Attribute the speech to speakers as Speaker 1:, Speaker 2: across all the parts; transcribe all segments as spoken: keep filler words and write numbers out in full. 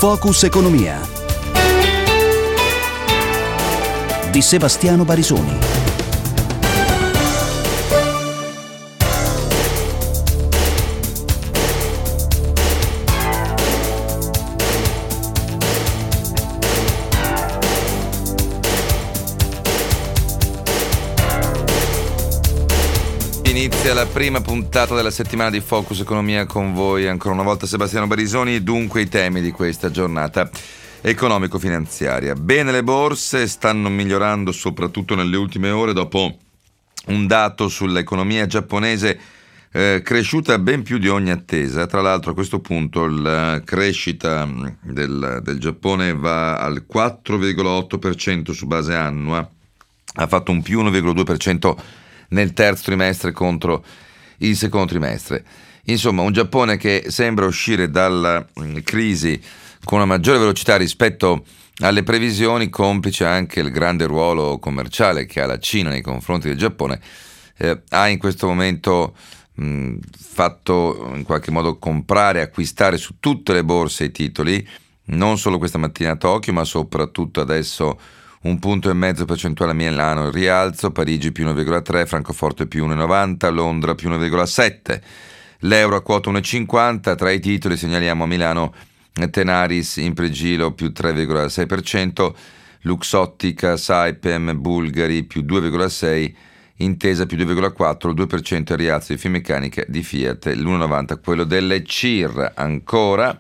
Speaker 1: Focus Economia di Sebastiano Barisoni.
Speaker 2: Inizia la prima puntata della settimana di Focus Economia con voi, ancora una volta Sebastiano Barisoni. Dunque i temi di questa giornata economico-finanziaria. Bene, le borse stanno migliorando soprattutto nelle ultime ore dopo un dato sull'economia giapponese eh, cresciuta ben più di ogni attesa. Tra l'altro a questo punto la crescita del, del Giappone va al quattro virgola otto per cento su base annua, ha fatto un più uno virgola due per cento nel terzo trimestre contro il secondo trimestre. Insomma, un Giappone che sembra uscire dalla crisi con una maggiore velocità rispetto alle previsioni, complice anche il grande ruolo commerciale che ha la Cina nei confronti del Giappone. Eh, ha in questo momento mh, fatto in qualche modo comprare e acquistare su tutte le borse i titoli, non solo questa mattina a Tokyo, ma soprattutto adesso un punto e mezzo percentuale a Milano il rialzo, Parigi più uno virgola tre, Francoforte più uno virgola novanta, Londra più uno virgola sette, l'euro a quota uno virgola cinquanta, tra i titoli segnaliamo a Milano Tenaris in pregilo più tre virgola sei per cento, Luxottica, Saipem, Bulgari più due virgola sei, Intesa più due virgola quattro, il due per cento è il rialzo di Finmeccanica, di Fiat, l'uno virgola novanta quello delle C I R. Ancora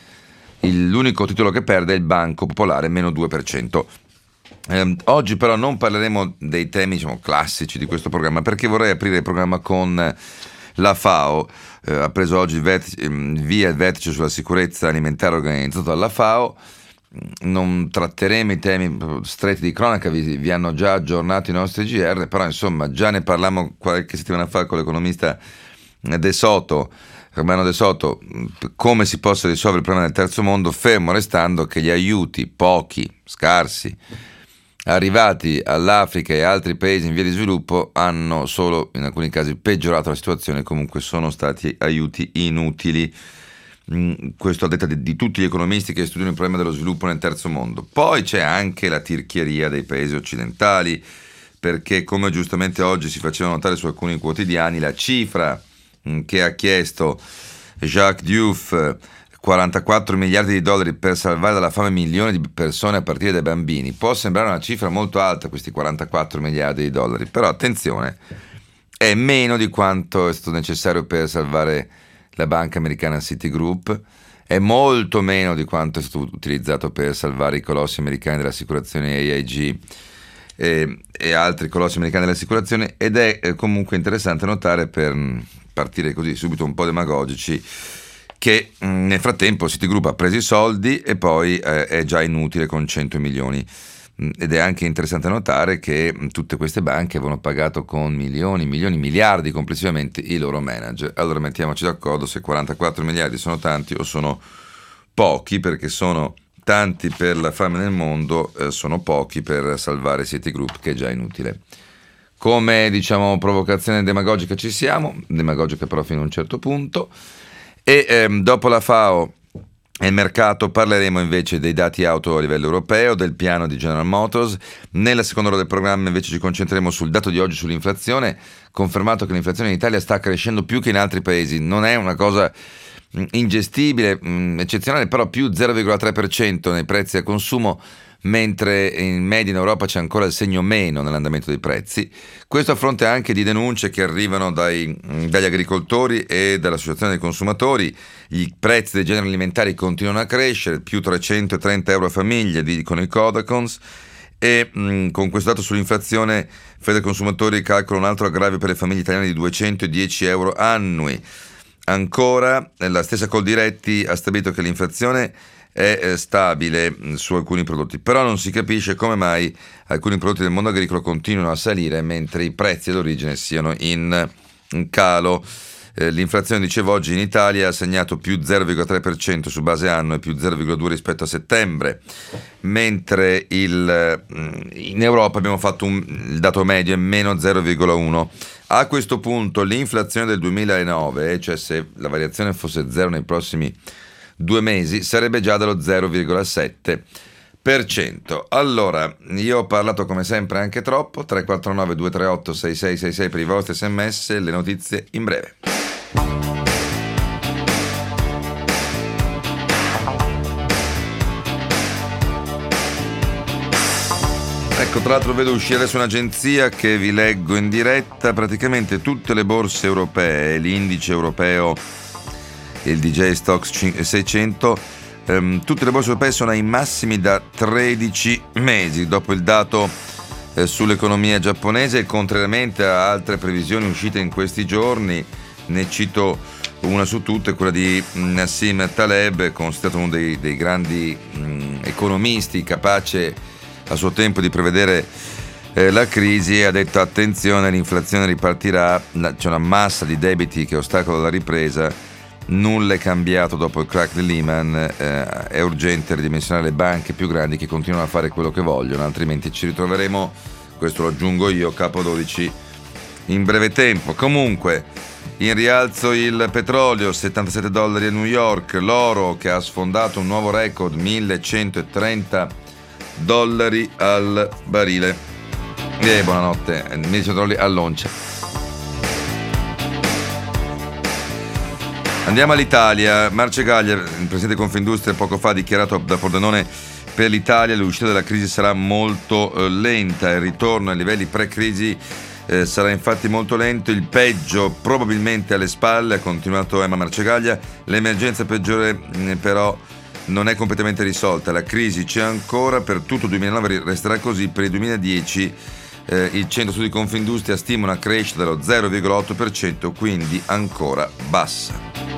Speaker 2: il, l'unico titolo che perde è il Banco Popolare, meno due per cento. Eh, oggi però non parleremo dei temi, diciamo, classici di questo programma, perché vorrei aprire il programma con la FAO. Eh, ha preso oggi il vertice, via il vertice sulla sicurezza alimentare organizzato dalla FAO. Non tratteremo i temi stretti di cronaca, vi, vi hanno già aggiornato i nostri G R, però insomma già ne parlammo qualche settimana fa con l'economista De Soto, Romano De Soto, come si possa risolvere il problema del terzo mondo, fermo restando che gli aiuti, pochi, scarsi, arrivati all'Africa e altri paesi in via di sviluppo hanno solo in alcuni casi peggiorato la situazione, comunque sono stati aiuti inutili. Questo a detta di, di tutti gli economisti che studiano il problema dello sviluppo nel terzo mondo. Poi c'è anche la tirchieria dei paesi occidentali, perché come giustamente oggi si faceva notare su alcuni quotidiani, la cifra che ha chiesto Jacques Diouf, quarantaquattro miliardi di dollari per salvare dalla fame milioni di persone a partire dai bambini, può sembrare una cifra molto alta, questi quarantaquattro miliardi di dollari, però attenzione, è meno di quanto è stato necessario per salvare la banca americana Citigroup, è molto meno di quanto è stato utilizzato per salvare i colossi americani dell'assicurazione A I G e, e altri colossi americani dell'assicurazione, ed è eh, comunque interessante notare, per partire così subito un po' demagogici, che mh, nel frattempo Citigroup ha preso i soldi e poi eh, è già inutile con cento milioni. Mh, ed è anche interessante notare che mh, tutte queste banche avevano pagato con milioni, milioni, miliardi complessivamente i loro manager. Allora mettiamoci d'accordo se quarantaquattro miliardi sono tanti o sono pochi, perché sono tanti per la fame nel mondo, eh, sono pochi per salvare Citigroup, che è già inutile. Come, diciamo, provocazione demagogica ci siamo, demagogica però fino a un certo punto. E ehm, dopo la FAO e il mercato parleremo invece dei dati auto a livello europeo, del piano di General Motors. Nella seconda ora del programma invece ci concentreremo sul dato di oggi sull'inflazione, confermato che l'inflazione in Italia sta crescendo più che in altri paesi. Non è una cosa mh, ingestibile, mh, eccezionale, però più zero virgola tre per cento nei prezzi al consumo, mentre in media in Europa c'è ancora il segno meno nell'andamento dei prezzi. Questo a fronte anche di denunce che arrivano dai, dagli agricoltori e dall'associazione dei consumatori. I prezzi dei generi alimentari continuano a crescere, più trecentotrenta euro a famiglia, dicono i Codacons, e mh, con questo dato sull'inflazione Federconsumatori calcola un altro aggravio per le famiglie italiane di duecentodieci euro annui. Ancora la stessa Coldiretti ha stabilito che l'inflazione è stabile su alcuni prodotti, però non si capisce come mai alcuni prodotti del mondo agricolo continuino a salire mentre i prezzi d'origine siano in calo. Eh, l'inflazione, dicevo, oggi in Italia ha segnato più zero virgola tre per cento su base annua e più zero virgola due per cento rispetto a settembre, mentre il, in Europa abbiamo fatto un, il dato medio è meno zero virgola uno. A questo punto l'inflazione del duemilanove, cioè se la variazione fosse zero nei prossimi due mesi sarebbe già dello zero virgola sette per cento. Allora, io ho parlato come sempre anche troppo. Tre quattro nove due tre otto sei sei sei sei per i vostri sms, le notizie in breve. Ecco, tra l'altro vedo uscire adesso un'agenzia che vi leggo in diretta. Praticamente tutte le borse europee, l'indice europeo, il D J Stoxx seicento, ehm, tutte le borse europee sono ai massimi da tredici mesi dopo il dato eh, sull'economia giapponese, e contrariamente a altre previsioni uscite in questi giorni, ne cito una su tutte, quella di Nassim Taleb, considerato uno dei, dei grandi mh, economisti, capace a suo tempo di prevedere eh, la crisi, e ha detto: attenzione, l'inflazione ripartirà, c'è una massa di debiti che ostacola la ripresa, nulla è cambiato dopo il crack di Lehman, eh, è urgente ridimensionare le banche più grandi che continuano a fare quello che vogliono, altrimenti ci ritroveremo, questo lo aggiungo io, capo dodici in breve tempo. Comunque, in rialzo il petrolio, settantasette dollari a New York, l'oro che ha sfondato un nuovo record, millecentotrenta dollari al barile. E buonanotte, millecentotrenta dollari all'oncia. Andiamo all'Italia. Marcegaglia, il presidente di Confindustria, poco fa ha dichiarato da Pordenone: per l'Italia l'uscita dalla crisi sarà molto eh, lenta, il ritorno ai livelli pre-crisi eh, sarà infatti molto lento, il peggio probabilmente alle spalle, ha continuato Emma Marcegaglia. L'emergenza peggiore mh, però non è completamente risolta, la crisi c'è ancora, per tutto il duemilanove resterà così, per il duemiladieci eh, il centro studi Confindustria stima una crescita dello zero virgola otto per cento, quindi ancora bassa.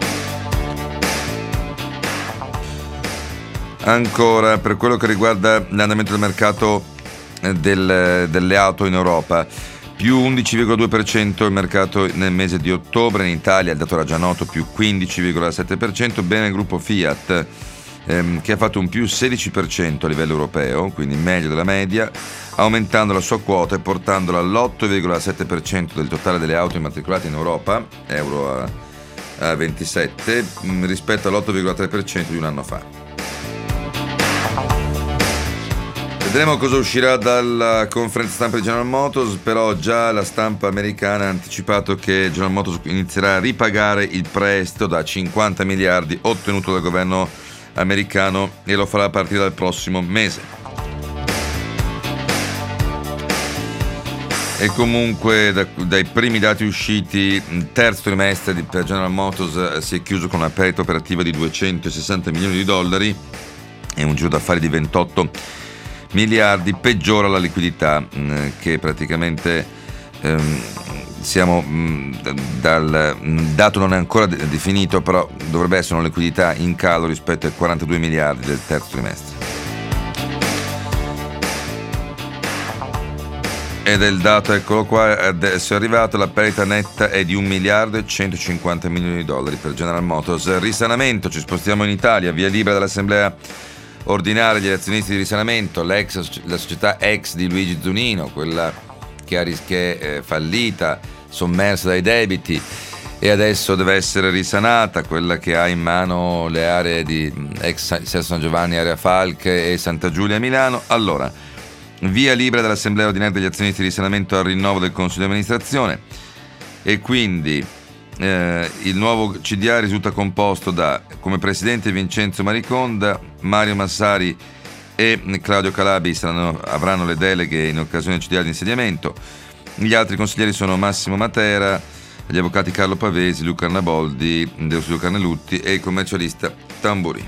Speaker 2: Ancora, per quello che riguarda l'andamento del mercato del, delle auto in Europa, più undici virgola due per cento il mercato nel mese di ottobre, in Italia il dato era già noto, più quindici virgola sette per cento, bene il gruppo Fiat, ehm, che ha fatto un più sedici per cento a livello europeo, quindi meglio della media, aumentando la sua quota e portandola all'otto virgola sette per cento del totale delle auto immatricolate in Europa, euro a, a ventisette, rispetto all'otto virgola tre per cento di un anno fa. Vedremo cosa uscirà dalla conferenza stampa di General Motors, però già la stampa americana ha anticipato che General Motors inizierà a ripagare il prestito da cinquanta miliardi ottenuto dal governo americano, e lo farà a partire dal prossimo mese. E comunque da, dai primi dati usciti, il terzo trimestre di, per General Motors eh, si è chiuso con una perdita operativa di duecentosessanta milioni di dollari e un giro d'affari di ventotto miliardi, peggiora la liquidità mh, che praticamente ehm, siamo mh, dal il dato non è ancora de- definito, però dovrebbe essere una liquidità in calo rispetto ai quarantadue miliardi del terzo trimestre. Ed è il dato, eccolo qua, adesso è arrivato, la perdita netta è di un miliardo e centocinquanta milioni di dollari per General Motors. Risanamento, ci spostiamo in Italia, via libera dall'assemblea ordinaria degli azionisti di Risanamento, l'ex, la società ex di Luigi Zunino, quella che, ha, che è fallita, sommersa dai debiti e adesso deve essere risanata, quella che ha in mano le aree di ex San Giovanni, area Falche e Santa Giulia a Milano. Allora, via libera dall'assemblea ordinaria degli azionisti di Risanamento al rinnovo del consiglio di amministrazione, e quindi Eh, il nuovo C D A risulta composto da, come presidente, Vincenzo Mariconda, Mario Massari e Claudio Calabi saranno, avranno le deleghe in occasione del C D A di insediamento. Gli altri consiglieri sono Massimo Matera, gli avvocati Carlo Pavesi, Luca Arnaboldi, Deusio Carnelutti e il commercialista Tamburini.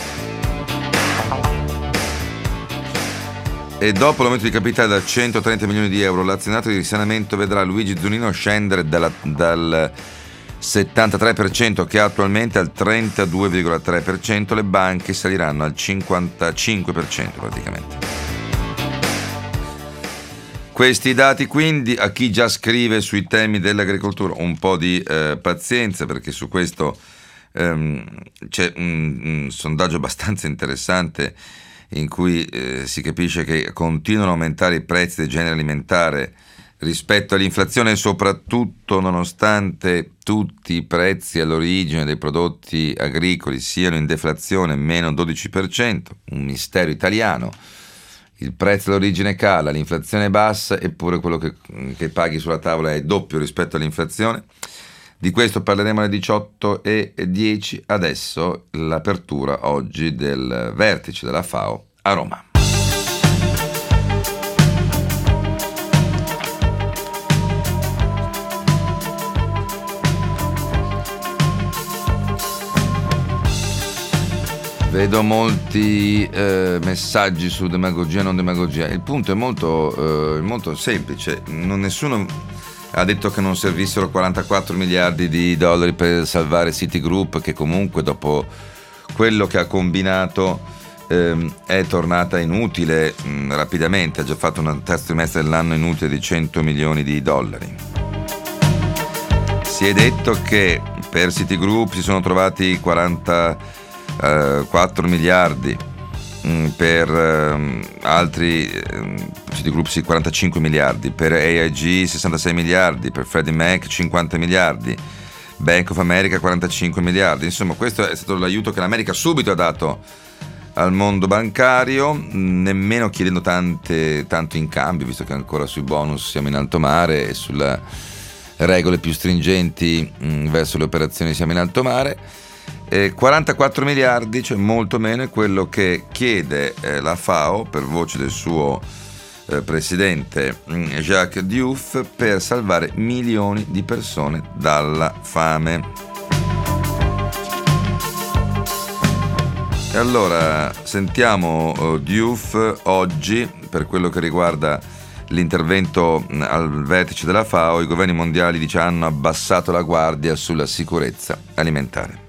Speaker 2: E dopo l'aumento di capitale da centotrenta milioni di euro, l'azionario di Risanamento vedrà Luigi Zunino scendere dalla, dal settantatré per cento che ha attualmente al trentadue virgola tre per cento, le banche saliranno al cinquantacinque per cento praticamente. Questi dati quindi, a chi già scrive sui temi dell'agricoltura, un po' di eh, pazienza, perché su questo ehm, c'è un, un sondaggio abbastanza interessante in cui eh, si capisce che continuano a aumentare i prezzi del genere alimentare rispetto all'inflazione, soprattutto nonostante tutti i prezzi all'origine dei prodotti agricoli siano in deflazione, meno dodici per cento, un mistero italiano. Il prezzo all'origine cala, l'inflazione è bassa, eppure quello che, che paghi sulla tavola è doppio rispetto all'inflazione. Di questo parleremo alle diciotto e dieci. Adesso l'apertura oggi del vertice della FAO a Roma. Vedo molti eh, messaggi su demagogia e non demagogia. Il punto è molto, eh, molto semplice. Non, nessuno ha detto che non servissero quarantaquattro miliardi di dollari per salvare Citigroup, che comunque dopo quello che ha combinato ehm, è tornata inutile mh, rapidamente. Ha già fatto un terzo trimestre dell'anno inutile di cento milioni di dollari. Si è detto che per Citigroup si sono trovati quaranta quattro miliardi, mh, per um, altri um, Citigroup sì, quarantacinque miliardi, per A I G sessantasei miliardi, per Freddie Mac cinquanta miliardi, Bank of America quarantacinque miliardi. Insomma, questo è stato l'aiuto che l'America subito ha dato al mondo bancario, mh, nemmeno chiedendo tante, tanto in cambio, visto che ancora sui bonus siamo in alto mare e sulle regole più stringenti mh, verso le operazioni siamo in alto mare. Eh, quarantaquattro miliardi, cioè molto meno, è quello che chiede eh, la FAO per voce del suo eh, presidente mh, Jacques Diouf, per salvare milioni di persone dalla fame. E allora sentiamo uh, Diouf oggi per quello che riguarda l'intervento mh, al vertice della FAO. I governi mondiali, dice, hanno abbassato la guardia sulla sicurezza alimentare.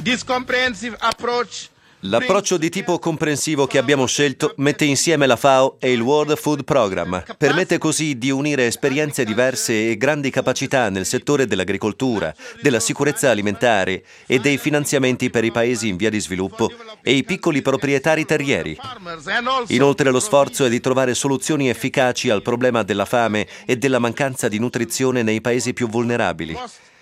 Speaker 3: L'approccio di tipo comprensivo che abbiamo scelto mette insieme la FAO e il World Food Programme. Permette così di unire esperienze diverse e grandi capacità nel settore dell'agricoltura, della sicurezza alimentare e dei finanziamenti per i paesi in via di sviluppo e i piccoli proprietari terrieri. Inoltre lo sforzo è di trovare soluzioni efficaci al problema della fame e della mancanza di nutrizione nei paesi più vulnerabili.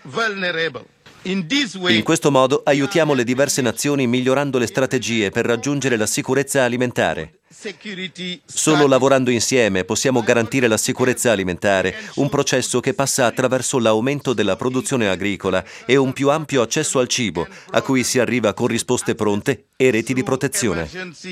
Speaker 3: In questo modo aiutiamo le diverse nazioni migliorando le strategie per raggiungere la sicurezza alimentare. Solo lavorando insieme possiamo garantire la sicurezza alimentare, un processo che passa attraverso l'aumento della produzione agricola e un più ampio accesso al cibo, a cui si arriva con risposte pronte e reti di protezione.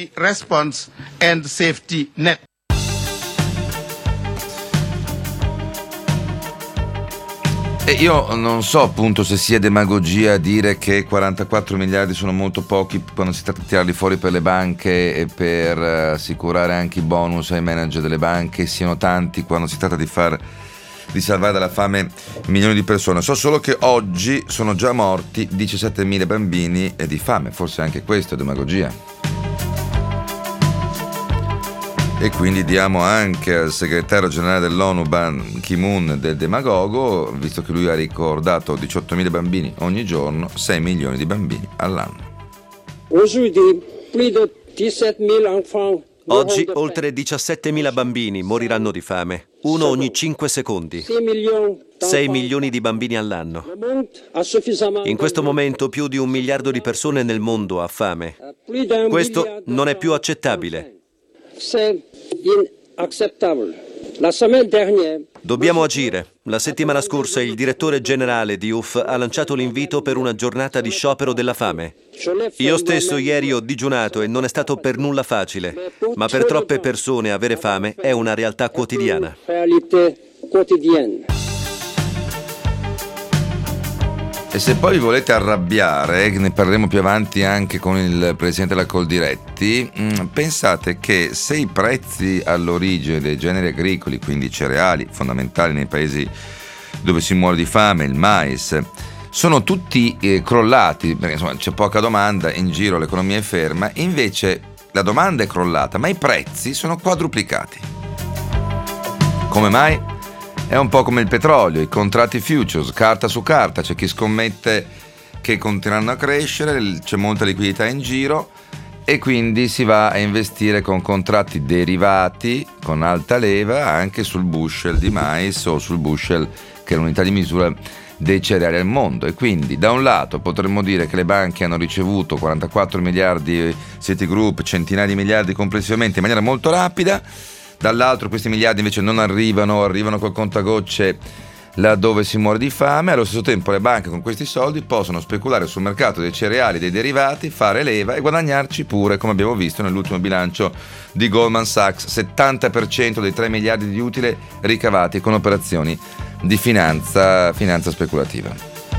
Speaker 2: E io non so appunto se sia demagogia dire che quarantaquattro miliardi sono molto pochi quando si tratta di tirarli fuori per le banche e per assicurare anche i bonus ai manager delle banche, siano tanti quando si tratta di far di salvare dalla fame milioni di persone. So solo che oggi sono già morti diciassettemila bambini di fame, forse anche questo è demagogia. E quindi diamo anche al segretario generale dell'ONU Ban Ki-moon del demagogo, visto che lui ha ricordato diciottomila bambini ogni giorno, sei milioni di bambini all'anno.
Speaker 3: Oggi oltre diciassettemila bambini moriranno di fame, uno ogni cinque secondi. sei milioni di bambini all'anno. In questo momento più di un miliardo di persone nel mondo ha fame. Questo non è più accettabile. Dobbiamo agire. La settimana scorsa il direttore generale di Diouf ha lanciato l'invito per una giornata di sciopero della fame. Io stesso ieri ho digiunato e non è stato per nulla facile, ma per troppe persone avere fame è una realtà quotidiana.
Speaker 2: E se poi vi volete arrabbiare, ne parleremo più avanti anche con il presidente della Coldiretti, mh, pensate che se i prezzi all'origine dei generi agricoli, quindi cereali fondamentali nei paesi dove si muore di fame, il mais, sono tutti eh, crollati, perché insomma c'è poca domanda, in giro l'economia è ferma, invece la domanda è crollata, ma i prezzi sono quadruplicati. Come mai? È un po' come il petrolio, i contratti futures, carta su carta, c'è chi scommette che continueranno a crescere, c'è molta liquidità in giro e quindi si va a investire con contratti derivati con alta leva anche sul bushel di mais o sul bushel, che è l'unità di misura dei cereali al mondo. E quindi da un lato potremmo dire che le banche hanno ricevuto quarantaquattro miliardi, Citigroup centinaia di miliardi complessivamente in maniera molto rapida, dall'altro questi miliardi invece non arrivano, arrivano col contagocce laddove si muore di fame. Allo stesso tempo le banche con questi soldi possono speculare sul mercato dei cereali, dei derivati, fare leva e guadagnarci pure, come abbiamo visto nell'ultimo bilancio di Goldman Sachs, settanta per cento dei tre miliardi di utile ricavati con operazioni di finanza, finanza speculativa.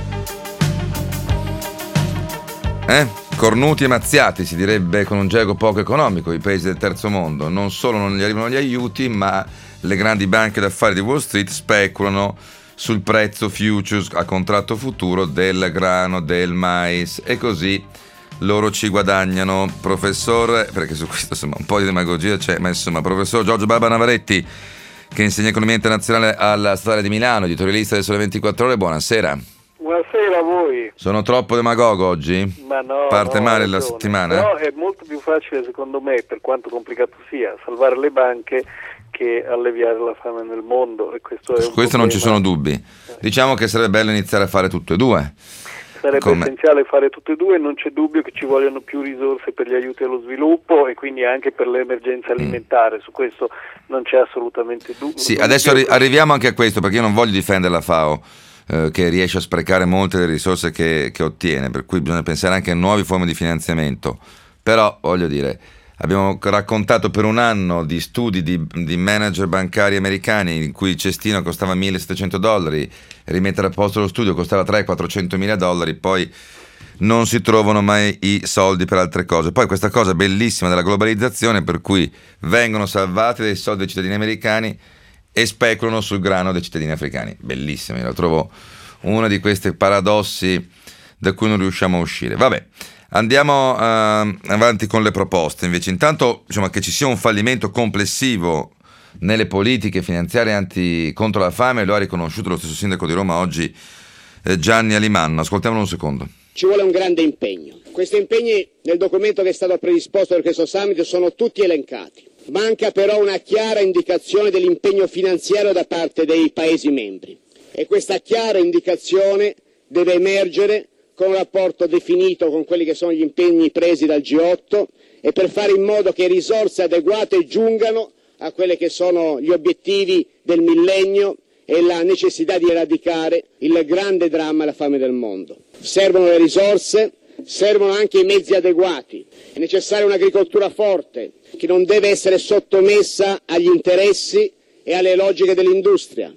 Speaker 2: Eh? Cornuti e mazziati, si direbbe con un gergo poco economico, i paesi del terzo mondo. Non solo non gli arrivano gli aiuti, ma le grandi banche d'affari di Wall Street speculano sul prezzo futures a contratto futuro del grano, del mais, e così loro ci guadagnano. Professor, perché su questo insomma un po' di demagogia c'è, ma insomma, professor Giorgio Barba Navaretti, che insegna economia internazionale alla Statale di Milano, editorialista del Sole ventiquattro Ore, buonasera.
Speaker 4: Buonasera a voi.
Speaker 2: Sono troppo demagogo oggi?
Speaker 4: Ma no,
Speaker 2: parte
Speaker 4: no,
Speaker 2: male la
Speaker 4: ragione.
Speaker 2: settimana?
Speaker 4: Però è molto più facile, secondo me, per quanto complicato sia, salvare le banche che alleviare la fame nel mondo. E questo è
Speaker 2: Su
Speaker 4: un
Speaker 2: questo non ci sono
Speaker 4: problema.
Speaker 2: dubbi. Diciamo che sarebbe bello iniziare a fare tutte e due.
Speaker 4: Sarebbe
Speaker 2: Come?
Speaker 4: essenziale fare tutte e due, non c'è dubbio che ci vogliono più risorse per gli aiuti allo sviluppo e quindi anche per l'emergenza alimentare, su questo non c'è assolutamente dubbio.
Speaker 2: Sì, adesso arri- arriviamo anche a questo, perché io non voglio difendere la FAO, eh, che riesce a sprecare molte delle risorse che, che ottiene, per cui bisogna pensare anche a nuove forme di finanziamento. Però, voglio dire, abbiamo raccontato per un anno di studi di, di manager bancari americani in cui il cestino costava millesettecento dollari, rimettere a posto lo studio costava trecento-quattrocento mila dollari, poi non si trovano mai i soldi per altre cose. Poi questa cosa bellissima della globalizzazione, per cui vengono salvati dei soldi dei cittadini americani e speculano sul grano dei cittadini africani. Bellissimo, io la trovo uno di questi paradossi da cui non riusciamo a uscire. Vabbè. Andiamo uh, avanti con le proposte. Invece, intanto, diciamo, che ci sia un fallimento complessivo nelle politiche finanziarie anti contro la fame lo ha riconosciuto lo stesso sindaco di Roma oggi, eh, Gianni Alimanno. Ascoltiamolo un secondo.
Speaker 5: Ci vuole un grande impegno. Questi impegni nel documento che è stato predisposto per questo summit sono tutti elencati. Manca però una chiara indicazione dell'impegno finanziario da parte dei Paesi membri, e questa chiara indicazione deve emergere con un rapporto definito con quelli che sono gli impegni presi dal G otto, e per fare in modo che risorse adeguate giungano a quelli che sono gli obiettivi del millennio e la necessità di eradicare il grande dramma della fame del mondo. Servono le risorse, servono anche i mezzi adeguati. È necessaria un'agricoltura forte che non deve essere sottomessa agli interessi e alle logiche dell'industria.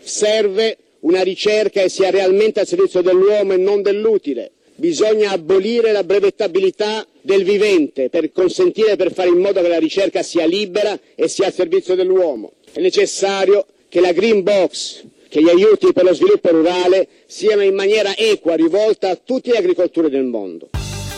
Speaker 5: Serve una ricerca che sia realmente al servizio dell'uomo e non dell'utile. Bisogna abolire la brevettabilità del vivente per consentire, per fare in modo che la ricerca sia libera e sia al servizio dell'uomo. È necessario che la Green Box, che gli aiuti per lo sviluppo rurale siano in maniera equa rivolta a tutte le agricolture del mondo.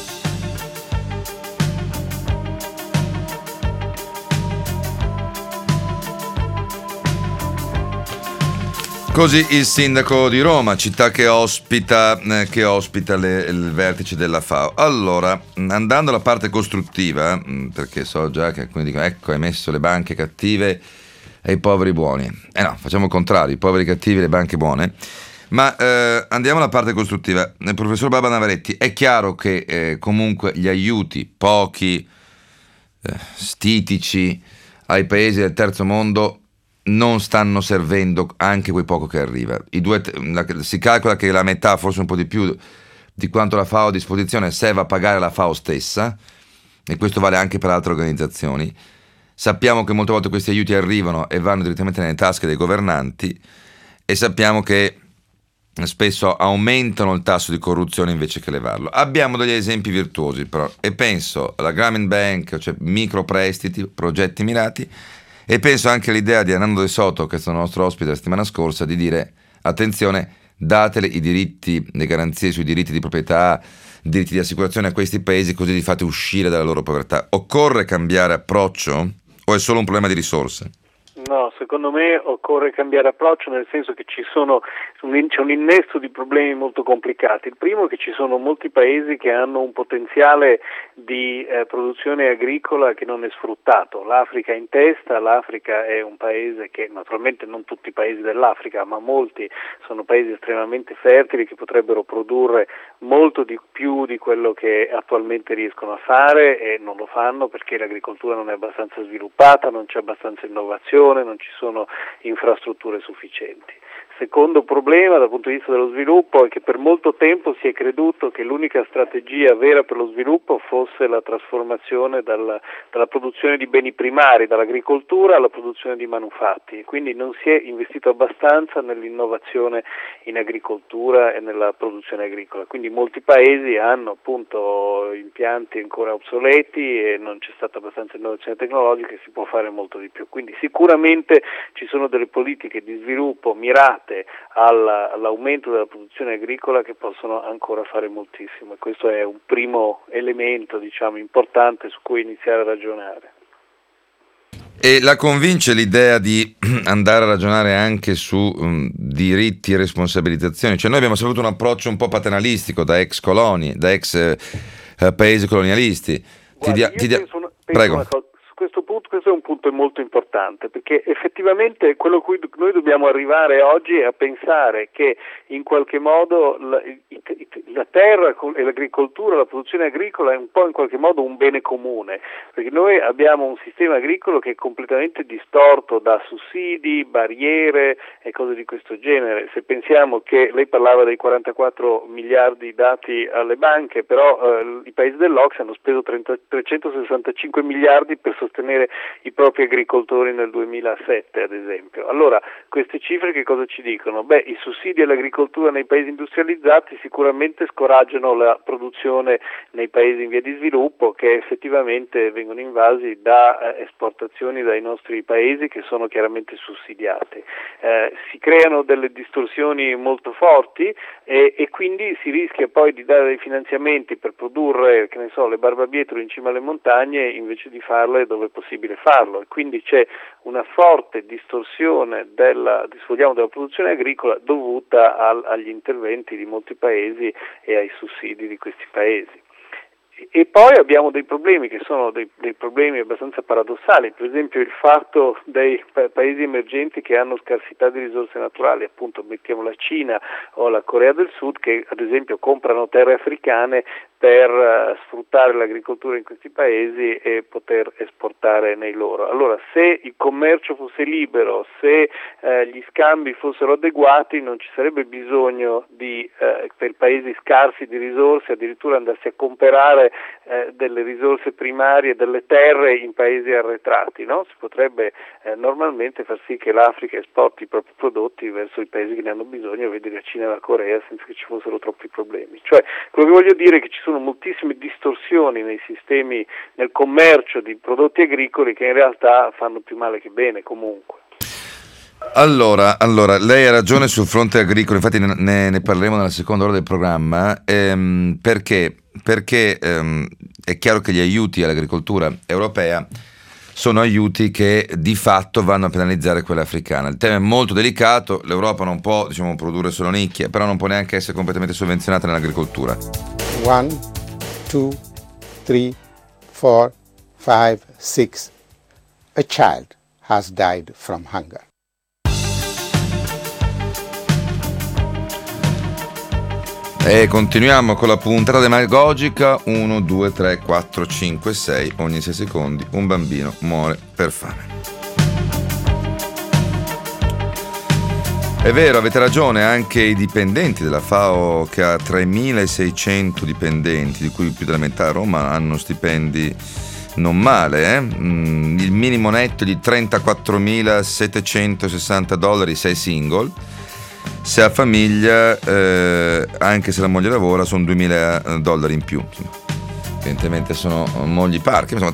Speaker 2: Così il sindaco di Roma, città che ospita, eh, che ospita le, il vertice della FAO. Allora, andando alla parte costruttiva, perché so già che alcuni dicono ecco, hai messo le banche cattive e i poveri buoni. Eh no, facciamo il contrario, i poveri cattivi e le banche buone. Ma eh, andiamo alla parte costruttiva. Il professor Barba Navaretti, è chiaro che eh, comunque gli aiuti, pochi, eh, stitici, ai paesi del terzo mondo non stanno servendo anche quel poco che arriva. I due, la, si calcola che la metà, forse un po' di più, di quanto la FAO ha a disposizione serve a pagare la FAO stessa, e questo vale anche per altre organizzazioni. Sappiamo che molte volte questi aiuti arrivano e vanno direttamente nelle tasche dei governanti, e sappiamo che spesso aumentano il tasso di corruzione invece che levarlo. Abbiamo degli esempi virtuosi però, e penso alla Grameen Bank, cioè microprestiti, progetti mirati, e penso anche all'idea di Hernando De Soto, che è stato nostro ospite la settimana scorsa, di dire attenzione, datele i diritti, le garanzie sui diritti di proprietà, diritti di assicurazione a questi paesi, così li fate uscire dalla loro povertà. Occorre cambiare approccio o è solo un problema di risorse?
Speaker 4: No, secondo me occorre cambiare approccio, nel senso che ci sono un, c'è un innesto di problemi molto complicati. Il primo è che ci sono molti paesi che hanno un potenziale di eh, produzione agricola che non è sfruttato. L'Africa è in testa, l'Africa è un paese che, naturalmente non tutti i paesi dell'Africa, ma molti sono paesi estremamente fertili che potrebbero produrre molto di più di quello che attualmente riescono a fare e non lo fanno perché l'agricoltura non è abbastanza sviluppata, non c'è abbastanza innovazione, non ci sono infrastrutture sufficienti. Secondo problema dal punto di vista dello sviluppo è che per molto tempo si è creduto che l'unica strategia vera per lo sviluppo fosse la trasformazione dalla, dalla produzione di beni primari, dall'agricoltura alla produzione di manufatti, e quindi non si è investito abbastanza nell'innovazione in agricoltura e nella produzione agricola. Quindi molti paesi hanno appunto impianti ancora obsoleti e non c'è stata abbastanza innovazione tecnologica e si può fare molto di più. Quindi sicuramente ci sono delle politiche di sviluppo mirate all'aumento della produzione agricola che possono ancora fare moltissimo, e questo è un primo elemento, diciamo, importante su cui iniziare a ragionare.
Speaker 2: E la convince l'idea di andare a ragionare anche su um, diritti e responsabilizzazioni? Cioè noi abbiamo sempre avuto un approccio un po' paternalistico da ex coloni, da ex eh, paesi colonialisti. Ti dia, ti dia...
Speaker 4: Penso una, penso
Speaker 2: Prego.
Speaker 4: Una cosa. Questo punto, questo è un punto molto importante, perché effettivamente quello a cui noi dobbiamo arrivare oggi è a pensare che in qualche modo la, la terra e l'agricoltura, la produzione agricola è un po' in qualche modo un bene comune, perché noi abbiamo un sistema agricolo che è completamente distorto da sussidi, barriere e cose di questo genere. Se pensiamo che lei parlava dei quarantaquattro miliardi dati alle banche, però eh, i paesi dell'O C S E hanno speso trenta, trecentosessantacinque miliardi per sostenere i propri agricoltori nel duemilasette, ad esempio. Allora, queste cifre che cosa ci dicono? Beh, i sussidi all'agricoltura nei paesi industrializzati sicuramente scoraggiano la produzione nei paesi in via di sviluppo, che effettivamente vengono invasi da eh, esportazioni dai nostri paesi che sono chiaramente sussidiate. Eh, si creano delle distorsioni molto forti e, e quindi si rischia poi di dare dei finanziamenti per produrre, che ne so, le barbabietole in cima alle montagne invece di farle dove è possibile farlo, e quindi c'è una forte distorsione della, vogliamo, della produzione agricola dovuta al, agli interventi di molti paesi e ai sussidi di questi paesi. E poi abbiamo dei problemi che sono dei, dei problemi abbastanza paradossali, per esempio il fatto dei pa- paesi emergenti che hanno scarsità di risorse naturali, appunto mettiamo la Cina o la Corea del Sud, che ad esempio comprano terre africane per uh, sfruttare l'agricoltura in questi paesi e poter esportare nei loro. Allora, se il commercio fosse libero, se uh, gli scambi fossero adeguati, non ci sarebbe bisogno di, uh, per paesi scarsi di risorse, addirittura andarsi a comprare uh, delle risorse primarie, delle terre in paesi arretrati, no? Si potrebbe uh, normalmente far sì che l'Africa esporti i propri prodotti verso i paesi che ne hanno bisogno, vedi la Cina e la Corea, senza che ci fossero troppi problemi. Cioè, quello che voglio dire è che ci sono sono moltissime distorsioni nei sistemi, nel commercio di prodotti agricoli che in realtà fanno più male che bene comunque.
Speaker 2: Allora, allora, lei ha ragione sul fronte agricolo, infatti ne, ne parleremo nella seconda ora del programma, ehm, perché, perché ehm, è chiaro che gli aiuti all'agricoltura europea sono aiuti che di fatto vanno a penalizzare quella africana. Il tema è molto delicato, l'Europa non può, diciamo, produrre solo nicchie, però non può neanche essere completamente sovvenzionata nell'agricoltura.
Speaker 6: One, two, three, four, five, six. A child has died from hunger.
Speaker 2: E continuiamo con la puntata demagogica. uno, due, tre, quattro, cinque, sei. Ogni sei secondi un bambino muore per fame. È vero, avete ragione, anche i dipendenti della FAO, che ha tremilaseicento dipendenti, di cui più della metà a Roma, hanno stipendi non male, eh? Mm, il minimo netto di trentaquattromilasettecentosessanta dollari, sei single. Se ha famiglia, eh, anche se la moglie lavora, sono duemila dollari in più. Insomma, evidentemente sono mogli parchi. Insomma,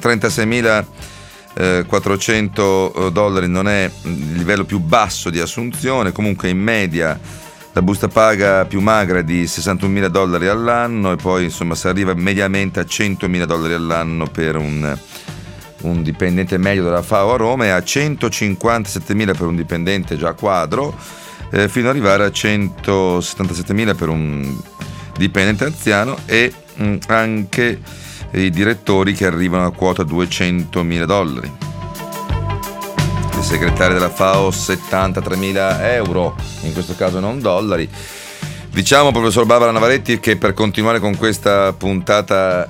Speaker 2: trentaseimilaquattrocento dollari non è il livello più basso di assunzione. Comunque in media la busta paga più magra è di sessantunomila dollari all'anno, e poi insomma si arriva mediamente a centomila dollari all'anno per un un dipendente medio della FAO a Roma, e a centocinquantasettemila per un dipendente già quadro, eh, fino ad arrivare a centosettantasettemila per un dipendente anziano, e mh, anche i direttori che arrivano a quota duecentomila dollari. Il segretario della FAO settantatremila euro, in questo caso non dollari. Diciamo, professor Barbara Navaretti, che per continuare con questa puntata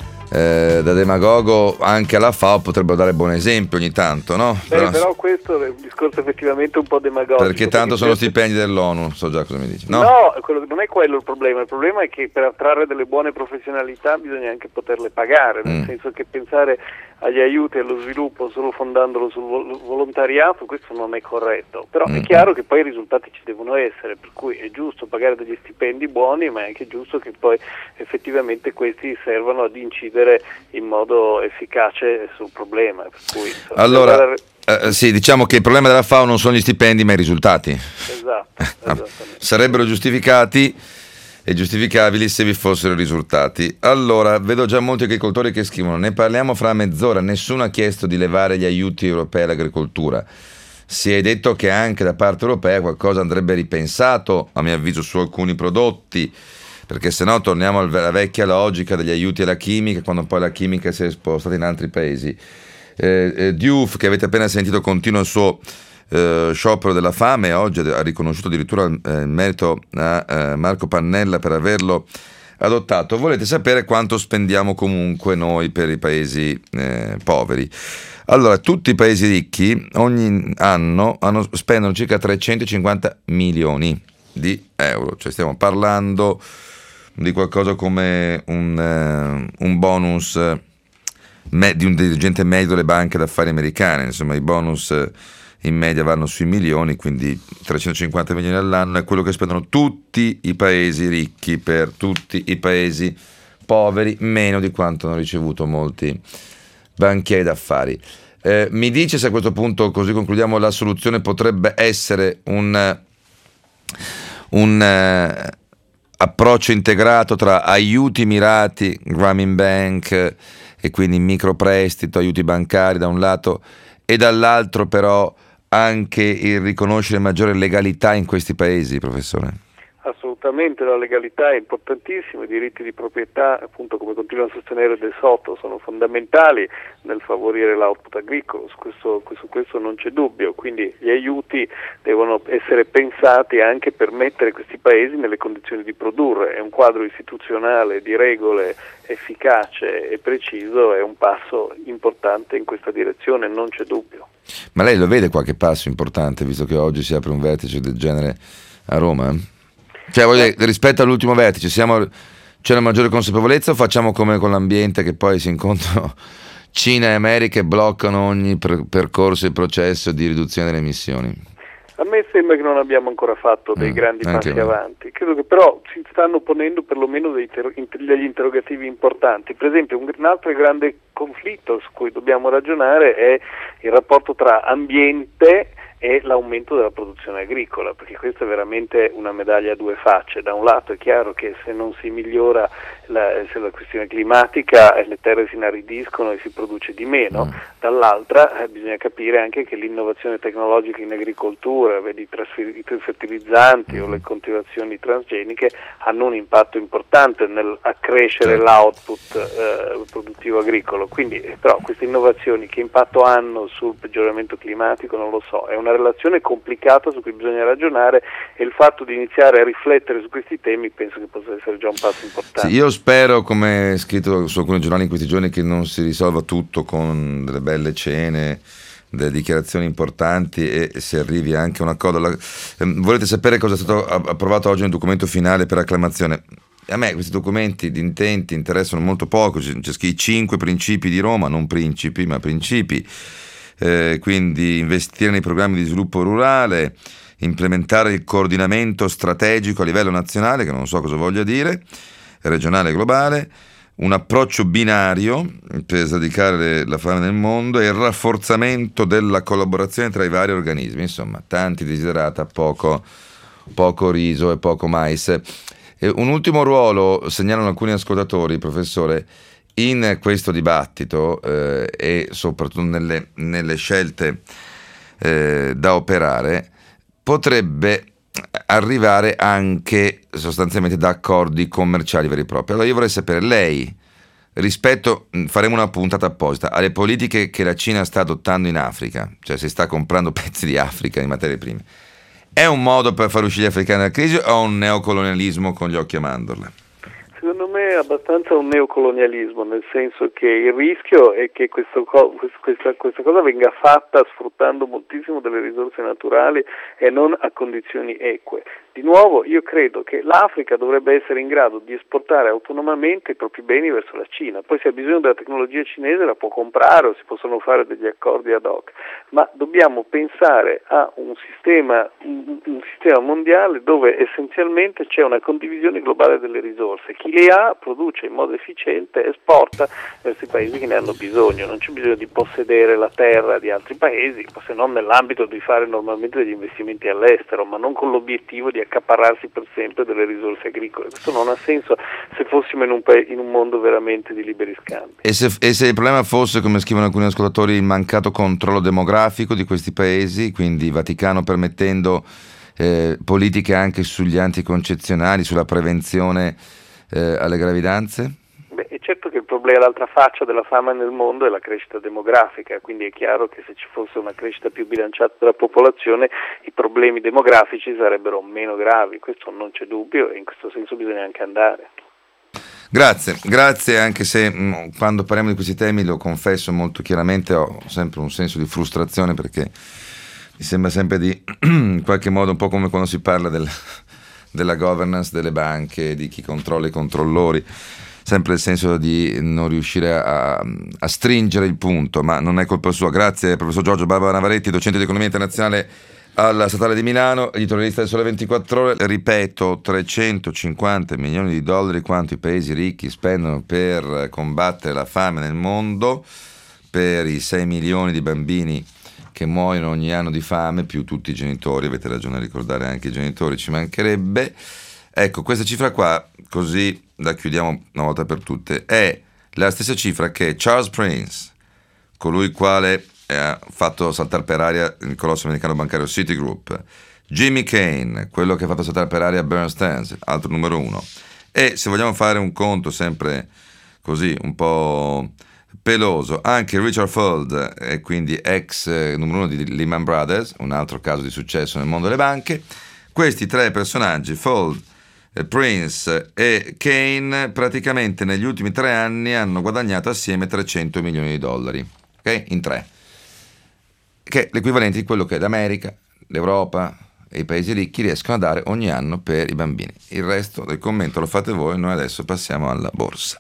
Speaker 2: Eh, da demagogo, anche alla FAO potrebbero dare buon esempio ogni tanto, no?
Speaker 4: Beh, però, però questo è un discorso effettivamente un po' demagogico.
Speaker 2: Perché tanto perché sono stipendi dell'ONU, so già cosa mi dici. No,
Speaker 4: no quello, non è quello il problema. Il problema è che per attrarre delle buone professionalità bisogna anche poterle pagare, nel mm. senso che pensare agli aiuti e allo sviluppo solo fondandolo sul volontariato, questo non è corretto. Però mm. è chiaro che poi i risultati ci devono essere, per cui è giusto pagare degli stipendi buoni, ma è anche giusto che poi effettivamente questi servano ad incidere in modo efficace sul problema. Per cui,
Speaker 2: allora, eh, sì, diciamo che il problema della FAO non sono gli stipendi, ma i risultati.
Speaker 4: Esatto.
Speaker 2: Sarebbero giustificati e giustificabili se vi fossero i risultati. Allora, vedo già molti agricoltori che scrivono: ne parliamo fra mezz'ora, nessuno ha chiesto di levare gli aiuti europei all'agricoltura. Si è detto che anche da parte europea qualcosa andrebbe ripensato, a mio avviso, su alcuni prodotti, perché se no torniamo alla vecchia logica degli aiuti alla chimica, quando poi la chimica si è spostata in altri paesi. Eh, eh, Diouf, che avete appena sentito, continua il suo eh, sciopero della fame, oggi ha riconosciuto addirittura il eh, merito a eh, Marco Pannella per averlo adottato. Volete sapere quanto spendiamo comunque noi per i paesi eh, poveri? Allora, tutti i paesi ricchi ogni anno hanno, spendono circa trecentocinquanta milioni di euro, cioè stiamo parlando di qualcosa come un, uh, un bonus uh, me- di un dirigente medio delle banche d'affari americane. Insomma, i bonus uh, in media vanno sui milioni, quindi trecentocinquanta milioni all'anno è quello che spendono tutti i paesi ricchi per tutti i paesi poveri, meno di quanto hanno ricevuto molti banchieri d'affari. Eh, mi dice se a questo punto, così concludiamo, la soluzione potrebbe essere un un eh, approccio integrato tra aiuti mirati, Grameen Bank, e quindi microprestito, aiuti bancari da un lato, e dall'altro però anche il riconoscere maggiore legalità in questi paesi, professore?
Speaker 4: Assolutamente, la legalità è importantissima, i diritti di proprietà, appunto, come continua a sostenere De Soto, sono fondamentali nel favorire l'output agricolo, su questo, su questo non c'è dubbio, quindi gli aiuti devono essere pensati anche per mettere questi paesi nelle condizioni di produrre, è un quadro istituzionale di regole efficace e preciso, è un passo importante in questa direzione, non c'è dubbio.
Speaker 2: Ma lei lo vede qualche passo importante, visto che oggi si apre un vertice del genere a Roma? Cioè, voglio dire, rispetto all'ultimo vertice, siamo, c'è una maggiore consapevolezza, o facciamo come con l'ambiente, che poi si incontrano Cina e America e bloccano ogni per- percorso e processo di riduzione delle emissioni?
Speaker 4: A me sembra che non abbiamo ancora fatto dei mm, grandi passi
Speaker 2: me.
Speaker 4: avanti. Credo che però si stanno ponendo perlomeno dei ter- degli interrogativi importanti. Per esempio, un, un altro grande conflitto su cui dobbiamo ragionare è il rapporto tra ambiente e l'aumento della produzione agricola, perché questa è veramente una medaglia a due facce. Da un lato è chiaro che se non si migliora la, se la questione climatica, eh, le terre si inaridiscono e si produce di meno, mm. dall'altra eh, bisogna capire anche che l'innovazione tecnologica in agricoltura, vedi i, trasfer- i fertilizzanti mm. o le coltivazioni transgeniche, hanno un impatto importante nel accrescere certo. l'output eh, produttivo agricolo. Quindi eh, però queste innovazioni che impatto hanno sul peggioramento climatico non lo so, è una una relazione complicata su cui bisogna ragionare, e il fatto di iniziare a riflettere su questi temi penso che possa essere già un passo importante.
Speaker 2: Sì, io spero, come è scritto su alcuni giornali in questi giorni, che non si risolva tutto con delle belle cene, delle dichiarazioni importanti, e si arrivi anche a un accordo. La, eh, volete sapere cosa è stato approvato oggi nel documento finale per acclamazione? A me questi documenti di intenti interessano molto poco, c'è, c'è scritto i cinque principi di Roma, non principi ma principi. Eh, quindi investire nei programmi di sviluppo rurale, implementare il coordinamento strategico a livello nazionale, che non so cosa voglia dire, regionale e globale, un approccio binario per sradicare la fame nel mondo, e il rafforzamento della collaborazione tra i vari organismi. Insomma, tanti desiderata, poco, poco riso e poco mais. E un ultimo ruolo, segnalano alcuni ascoltatori, professore: in questo dibattito eh, e soprattutto nelle, nelle scelte eh, da operare potrebbe arrivare anche sostanzialmente da accordi commerciali veri e propri. Allora io vorrei sapere, lei, rispetto, faremo una puntata apposita, alle politiche che la Cina sta adottando in Africa, cioè si sta comprando pezzi di Africa di materie prime, è un modo per far uscire gli africani dalla crisi o un neocolonialismo con gli occhi a mandorla?
Speaker 4: Secondo me è abbastanza un neocolonialismo, nel senso che il rischio è che questo co- questa, questa cosa venga fatta sfruttando moltissimo delle risorse naturali e non a condizioni eque. Di nuovo, io credo che l'Africa dovrebbe essere in grado di esportare autonomamente i propri beni verso la Cina, poi se ha bisogno della tecnologia cinese la può comprare o si possono fare degli accordi ad hoc, ma dobbiamo pensare a un sistema, un, un sistema mondiale dove essenzialmente c'è una condivisione globale delle risorse. Chi le ha produce in modo efficiente e esporta verso i paesi che ne hanno bisogno, non c'è bisogno di possedere la terra di altri paesi, se non nell'ambito di fare normalmente degli investimenti all'estero, ma non con l'obiettivo di accaparrarsi per sempre delle risorse agricole. Questo non ha senso se fossimo in un, pa- in un mondo veramente di liberi scambi.
Speaker 2: E se, e se il problema fosse, come scrivono alcuni ascoltatori, il mancato controllo demografico di questi paesi, quindi il Vaticano permettendo eh, politiche anche sugli anticoncezionali, sulla prevenzione eh, alle gravidanze?
Speaker 4: Beh, è certo che il problema, l'altra faccia della fame nel mondo è la crescita demografica, quindi è chiaro che se ci fosse una crescita più bilanciata della popolazione i problemi demografici sarebbero meno gravi, questo non c'è dubbio e in questo senso bisogna anche andare.
Speaker 2: Grazie, grazie, anche se mh, quando parliamo di questi temi, lo confesso molto chiaramente, ho sempre un senso di frustrazione perché mi sembra sempre di, in qualche modo, un po' come quando si parla del, della governance delle banche, di chi controlla i controllori, sempre il senso di non riuscire a, a stringere il punto, ma non è colpa sua. Grazie professor Giorgio Barbara Navaretti, docente di economia internazionale alla Statale di Milano, editorialista del Sole ventiquattro Ore. Ripeto, trecentocinquanta milioni di dollari quanto i paesi ricchi spendono per combattere la fame nel mondo, per i sei milioni di bambini che muoiono ogni anno di fame, più tutti i genitori, avete ragione a ricordare anche i genitori, ci mancherebbe. Ecco, questa cifra qua, così la chiudiamo una volta per tutte, è la stessa cifra che Charles Prince, colui il quale ha fatto saltare per aria il colosso americano bancario Citigroup, Jimmy Kane, quello che ha fatto saltare per aria Bear Stearns, altro numero uno, e se vogliamo fare un conto sempre così un po' peloso, anche Richard Fuld, e quindi ex numero uno di Lehman Brothers, un altro caso di successo nel mondo delle banche. Questi tre personaggi, Fuld, Prince e Kane, praticamente negli ultimi tre anni hanno guadagnato assieme trecento milioni di dollari, ok? In tre, che è l'equivalente di quello che l'America, l'Europa e i paesi ricchi riescono a dare ogni anno per i bambini. Il resto del commento lo fate voi, noi adesso passiamo alla borsa.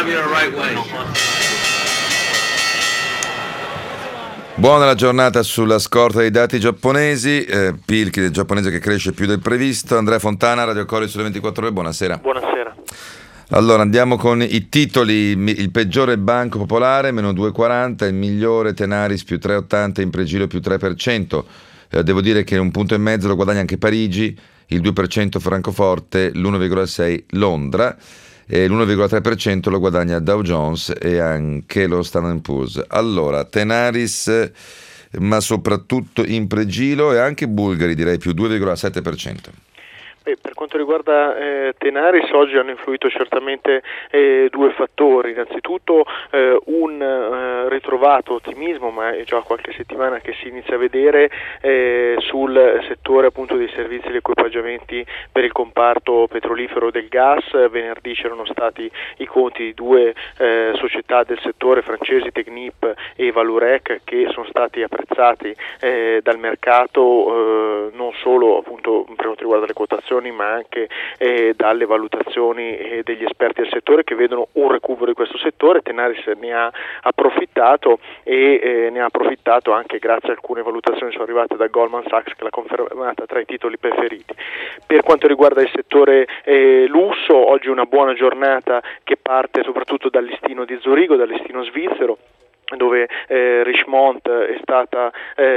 Speaker 2: Buona la giornata sulla scorta dei dati giapponesi, eh, P I L che giapponese che cresce più del previsto. Andrea Fontana, Radio Corri sulle ventiquattro Ore, buonasera.
Speaker 7: Buonasera.
Speaker 2: Allora andiamo con i titoli. Il peggiore Banco Popolare, meno due virgola quaranta, il migliore Tenaris più tre virgola ottanta, Impregilo più tre per cento. Eh, devo dire che un punto e mezzo lo guadagna anche Parigi, il due per cento Francoforte, l'uno virgola sei Londra. E l'uno virgola tre per cento lo guadagna Dow Jones e anche lo Standard and Poor's. Allora, Tenaris, ma soprattutto Impregilo e anche Bulgari, direi più due virgola sette per cento.
Speaker 7: Beh, per quanto riguarda eh, Tenaris, oggi hanno influito certamente eh, due fattori. Innanzitutto eh, un eh, ritrovato ottimismo, ma è già qualche settimana che si inizia a vedere eh, sul settore appunto dei servizi e degli equipaggiamenti per il comparto petrolifero del gas. Venerdì c'erano stati i conti di due eh, società del settore francesi, Technip e Vallourec, che sono stati apprezzati eh, dal mercato eh, non solo appunto per quanto riguarda le quotazioni, ma anche eh, dalle valutazioni eh, degli esperti del settore, che vedono un recupero di questo settore. Tenaris ne ha approfittato e eh, ne ha approfittato anche grazie a alcune valutazioni che sono arrivate da Goldman Sachs, che l'ha confermata tra i titoli preferiti. Per quanto riguarda il settore eh, lusso, oggi una buona giornata che parte soprattutto dal listino di Zurigo, dal listino svizzero, dove eh, Richemont è stata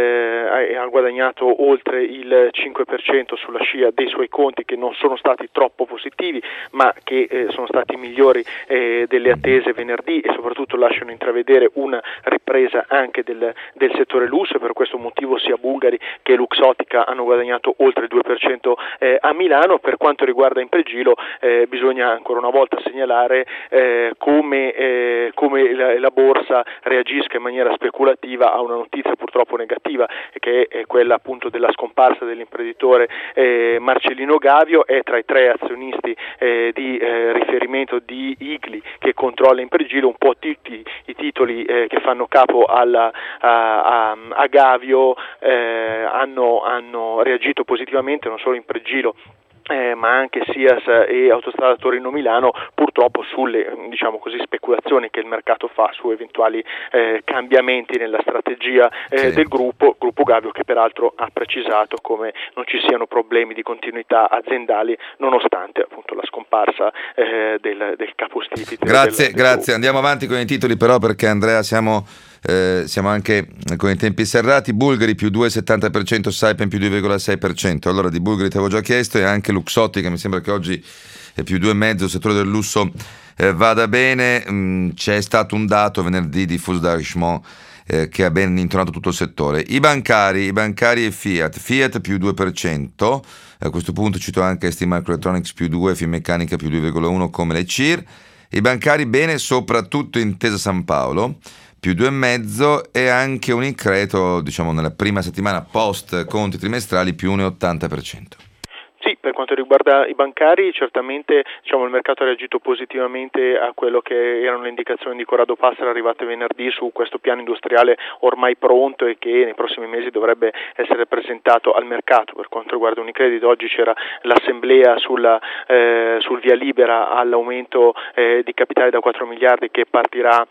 Speaker 7: eh, ha guadagnato oltre il cinque per cento sulla scia dei suoi conti, che non sono stati troppo positivi, ma che eh, sono stati migliori eh, delle attese venerdì, e soprattutto lasciano intravedere una ripresa anche del, del settore lusso. Per questo motivo sia Bulgari che Luxottica hanno guadagnato oltre il due per cento eh, a Milano. Per quanto riguarda Impregilo, eh, bisogna ancora una volta segnalare eh, come, eh, come la, la borsa reagisca in maniera speculativa a una notizia purtroppo negativa, che è quella appunto della scomparsa dell'imprenditore eh, Marcellino Gavio. È tra i tre azionisti eh, di eh, riferimento di Igli, che controlla Impregilo. Un po' tutti i titoli eh, che fanno capo alla, a, a, a Gavio eh, hanno, hanno reagito positivamente, non solo Impregilo Eh, ma anche SIAS e Autostrada Torino-Milano, purtroppo sulle, diciamo così, speculazioni che il mercato fa su eventuali eh, cambiamenti nella strategia eh, sì. del gruppo, gruppo Gavio, che peraltro ha precisato come non ci siano problemi di continuità aziendali nonostante appunto la scomparsa eh, del, del capostipite.
Speaker 2: Grazie,
Speaker 7: del, del
Speaker 2: grazie.
Speaker 7: gruppo.
Speaker 2: Andiamo avanti con i titoli però, perché Andrea siamo Eh, siamo anche con i tempi serrati. Bulgari più due virgola settanta per cento, Saipem più due virgola sei per cento. Allora di Bulgari ti avevo già chiesto, e anche Luxottica mi sembra che oggi è più due virgola cinque, il settore del lusso eh, vada bene. Mm, c'è stato un dato venerdì diffuso da Richemont eh, che ha ben intonato tutto il settore. I bancari, i bancari e Fiat, Fiat più due per cento, a questo punto cito anche STMicroelectronics più due, Finmeccanica più due virgola uno, come le C I R. I bancari bene soprattutto Intesa San Paolo più due virgola cinque, e anche Unicredit, diciamo nella prima settimana post conti trimestrali, più uno virgola ottanta per cento.
Speaker 7: Sì, per quanto riguarda i bancari, certamente diciamo, il mercato ha reagito positivamente a quello che erano le indicazioni di Corrado Passera arrivate venerdì su questo piano industriale ormai pronto e che nei prossimi mesi dovrebbe essere presentato al mercato. Per quanto riguarda Unicredit, oggi c'era l'assemblea sulla, eh, sul via libera all'aumento eh, di capitale da quattro miliardi che partirà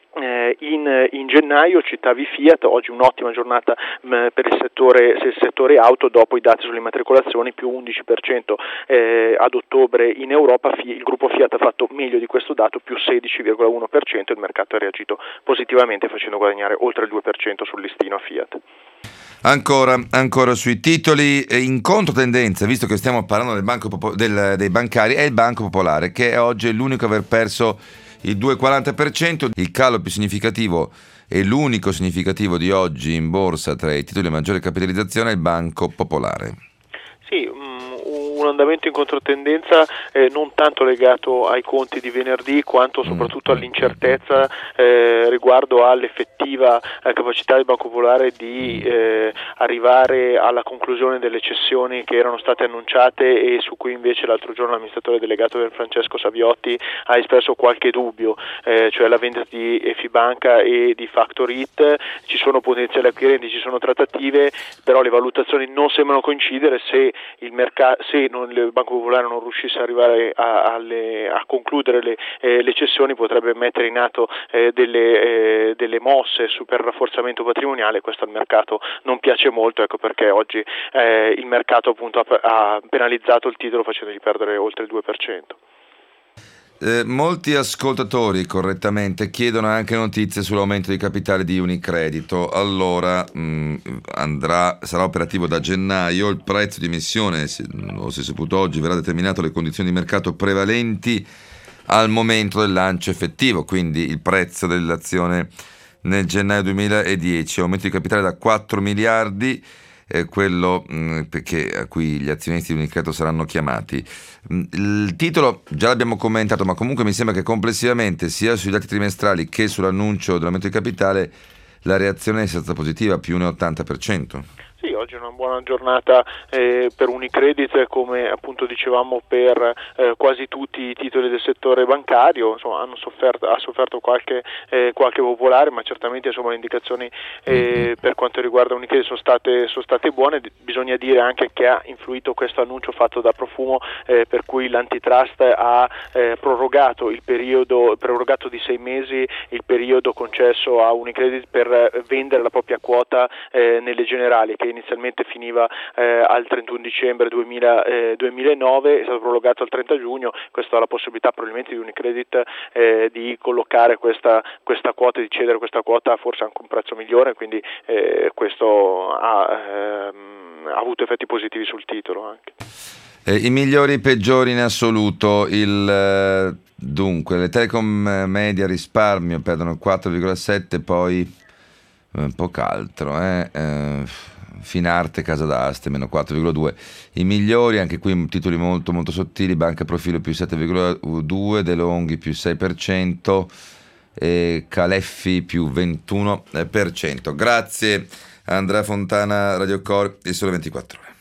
Speaker 7: In, in gennaio. Citavi Fiat, oggi un'ottima giornata mh, per il settore, il settore auto, dopo i dati sulle immatricolazioni più undici per cento eh, ad ottobre in Europa. Il gruppo Fiat ha fatto meglio di questo dato, più sedici virgola uno per cento, il mercato ha reagito positivamente facendo guadagnare oltre il due per cento sul listino a Fiat.
Speaker 2: Ancora, ancora sui titoli, in controtendenza, visto che stiamo parlando del banco Popo- del, dei bancari, è il Banco Popolare, che oggi è l'unico a aver perso il due virgola quaranta per cento. Il calo più significativo e l'unico significativo di oggi in borsa tra i titoli di maggiore capitalizzazione è il Banco Popolare.
Speaker 7: Sì, un andamento in controtendenza eh, non tanto legato ai conti di venerdì quanto soprattutto all'incertezza eh, riguardo all'effettiva eh, capacità del Banco Popolare di eh, arrivare alla conclusione delle cessioni che erano state annunciate e su cui invece l'altro giorno l'amministratore delegato del Francesco Saviotti ha espresso qualche dubbio, eh, cioè la vendita di Efibanca e di Factorit. Ci sono potenziali acquirenti, ci sono trattative, però le valutazioni non sembrano coincidere. Se il mercato, se non, il Banco Popolare non riuscisse ad arrivare a, alle, a concludere le, eh, le cessioni, potrebbe mettere in atto eh, delle, eh, delle mosse su per rafforzamento patrimoniale. Questo al mercato non piace molto, ecco perché oggi eh, il mercato appunto ha, ha penalizzato il titolo facendogli perdere oltre il due per cento.
Speaker 2: Eh, molti ascoltatori correttamente chiedono anche notizie sull'aumento di capitale di Unicredito. Allora mh, andrà, sarà operativo da gennaio. Il prezzo di emissione, se, lo si è saputo oggi, verrà determinato alle condizioni di mercato prevalenti al momento del lancio effettivo, quindi il prezzo dell'azione nel gennaio duemiladieci. Aumento di capitale da quattro miliardi, eh, quello mh, perché, a cui gli azionisti di Unicredito saranno chiamati. Il titolo già l'abbiamo commentato, ma comunque mi sembra che complessivamente, sia sui dati trimestrali che sull'annuncio dell'aumento di capitale, la reazione sia stata positiva, più uno virgola ottanta per cento.
Speaker 7: Sì, oggi è una buona giornata eh, per Unicredit, come appunto dicevamo per eh, quasi tutti i titoli del settore bancario. Insomma, hanno sofferto, ha sofferto qualche, eh, qualche popolare, ma certamente insomma, le indicazioni eh, per quanto riguarda Unicredit sono state, sono state buone. Bisogna dire anche che ha influito questo annuncio fatto da Profumo, eh, per cui l'antitrust ha eh, prorogato il periodo, prorogato di sei mesi il periodo concesso a Unicredit per vendere la propria quota eh, nelle generali, che inizialmente finiva eh, al trentuno dicembre duemila, eh, duemilanove, è stato prorogato al trenta giugno. Questo ha la possibilità probabilmente di Unicredit eh, di collocare questa, questa quota, di cedere questa quota forse anche un prezzo migliore, quindi eh, questo ha, ehm, ha avuto effetti positivi sul titolo anche.
Speaker 2: Eh, I migliori e i peggiori in assoluto, il, eh, dunque le Telecom Media Risparmio perdono il quattro virgola sette, poi eh, poco altro, eh, eh, Finarte Casa d'Aste meno quattro virgola due. I migliori, anche qui titoli molto molto sottili, Banca Profilo più sette virgola due, De Longhi più sei per cento e Caleffi più ventuno per cento. Grazie Andrea Fontana, Radio Core, il Sole ventiquattro Ore.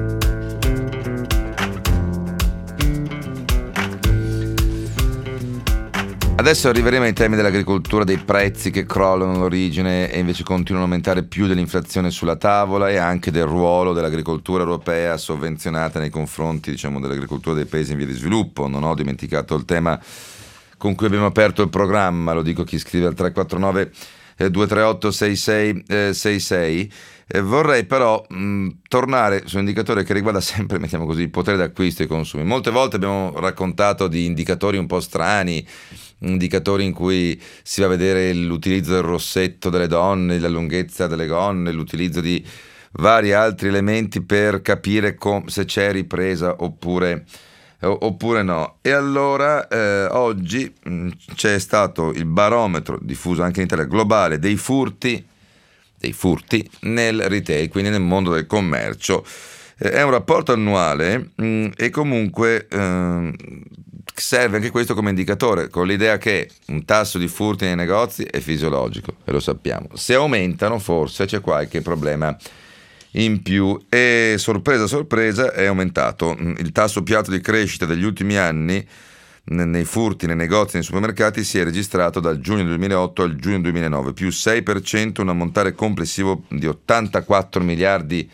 Speaker 2: Adesso arriveremo ai temi dell'agricoltura, dei prezzi che crollano all'origine e invece continuano a aumentare più dell'inflazione sulla tavola, e anche del ruolo dell'agricoltura europea sovvenzionata nei confronti, diciamo, dell'agricoltura dei paesi in via di sviluppo. Non ho dimenticato il tema con cui abbiamo aperto il programma, lo dico a chi scrive al tre quattro nove due tre otto sei sei sei sei. Eh, vorrei però mh, tornare su un indicatore che riguarda sempre, mettiamo così, il potere d'acquisto e i consumi. Molte volte abbiamo raccontato di indicatori un po' strani, indicatori in cui si va a vedere l'utilizzo del rossetto delle donne, la lunghezza delle gonne, l'utilizzo di vari altri elementi per capire com- se c'è ripresa oppure, eh, oppure no. E allora eh, oggi mh, c'è stato il barometro diffuso anche in Italia globale dei furti dei furti nel retail, quindi nel mondo del commercio. Eh, è un rapporto annuale mh, e comunque eh, serve anche questo come indicatore, con l'idea che un tasso di furti nei negozi è fisiologico, e lo sappiamo. Se aumentano forse c'è qualche problema in più, e sorpresa sorpresa è aumentato il tasso più alto di crescita degli ultimi anni nei furti nei negozi e nei supermercati. Si è registrato dal giugno duemilaotto al giugno duemilanove, più sei per cento, un ammontare complessivo di ottantaquattro miliardi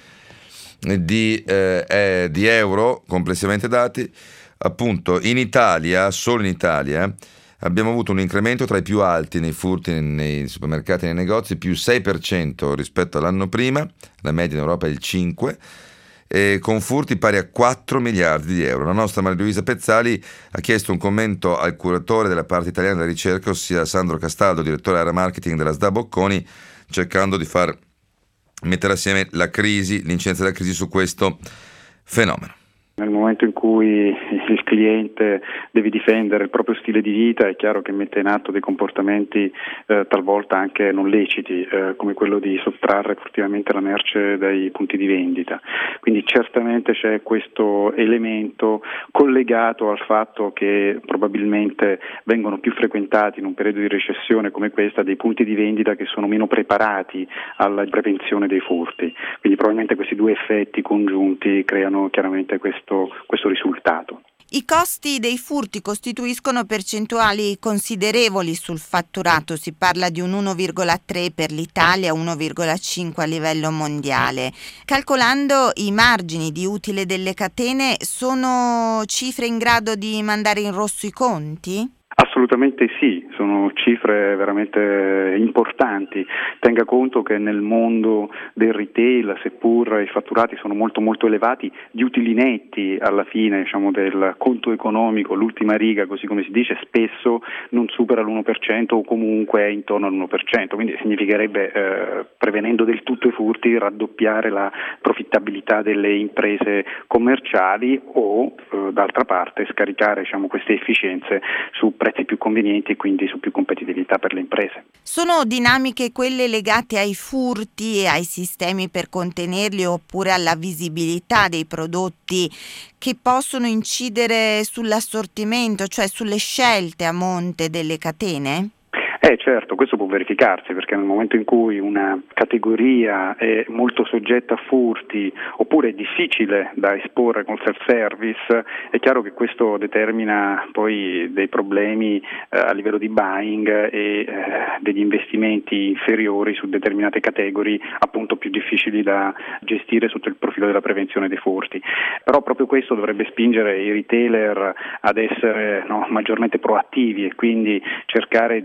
Speaker 2: di, eh, eh, di euro complessivamente dati. Appunto in Italia, solo in Italia, abbiamo avuto un incremento tra i più alti nei furti nei supermercati e nei negozi, più sei per cento rispetto all'anno prima, la media in Europa è il cinque per cento, e con furti pari a quattro miliardi di euro. La nostra Maria Luisa Pezzali ha chiesto un commento al curatore della parte italiana della ricerca, ossia Sandro Castaldo, direttore area marketing della S D A Bocconi, cercando di far mettere assieme la crisi, l'incidenza della crisi su questo fenomeno.
Speaker 8: Nel momento in cui il cliente deve difendere il proprio stile di vita, è chiaro che mette in atto dei comportamenti eh, talvolta anche non leciti, eh, come quello di sottrarre furtivamente la merce dai punti di vendita. Quindi certamente c'è questo elemento collegato al fatto che probabilmente vengono più frequentati in un periodo di recessione come questa dei punti di vendita che sono meno preparati alla prevenzione dei furti. Quindi probabilmente questi due effetti congiunti creano chiaramente questo questo risultato.
Speaker 9: I costi dei furti costituiscono percentuali considerevoli sul fatturato, si parla di un uno virgola tre per l'Italia, uno virgola cinque a livello mondiale. Calcolando i margini di utile delle catene, sono cifre in grado di mandare in rosso i conti?
Speaker 8: Assolutamente sì, sono cifre veramente importanti. Tenga conto che nel mondo del retail, seppur i fatturati sono molto molto elevati, gli utili netti alla fine, diciamo, del conto economico, l'ultima riga, così come si dice, spesso non supera l'uno per cento o comunque è intorno all'uno per cento, quindi significherebbe, eh, prevenendo del tutto i furti, raddoppiare la profittabilità delle imprese commerciali o, eh, d'altra parte, scaricare, diciamo, queste efficienze su prezzi più convenienti e quindi su più competitività per le imprese.
Speaker 9: Sono dinamiche quelle legate ai furti e ai sistemi per contenerli, oppure alla visibilità dei prodotti, che possono incidere sull'assortimento, cioè sulle scelte a monte delle catene?
Speaker 8: Eh certo, questo può verificarsi, perché nel momento in cui una categoria è molto soggetta a furti oppure è difficile da esporre col self-service, è chiaro che questo determina poi dei problemi eh, a livello di buying e eh, degli investimenti inferiori su determinate categorie, appunto più difficili da gestire sotto il profilo della prevenzione dei furti. Però proprio questo dovrebbe spingere i retailer ad essere no, maggiormente proattivi e quindi cercare di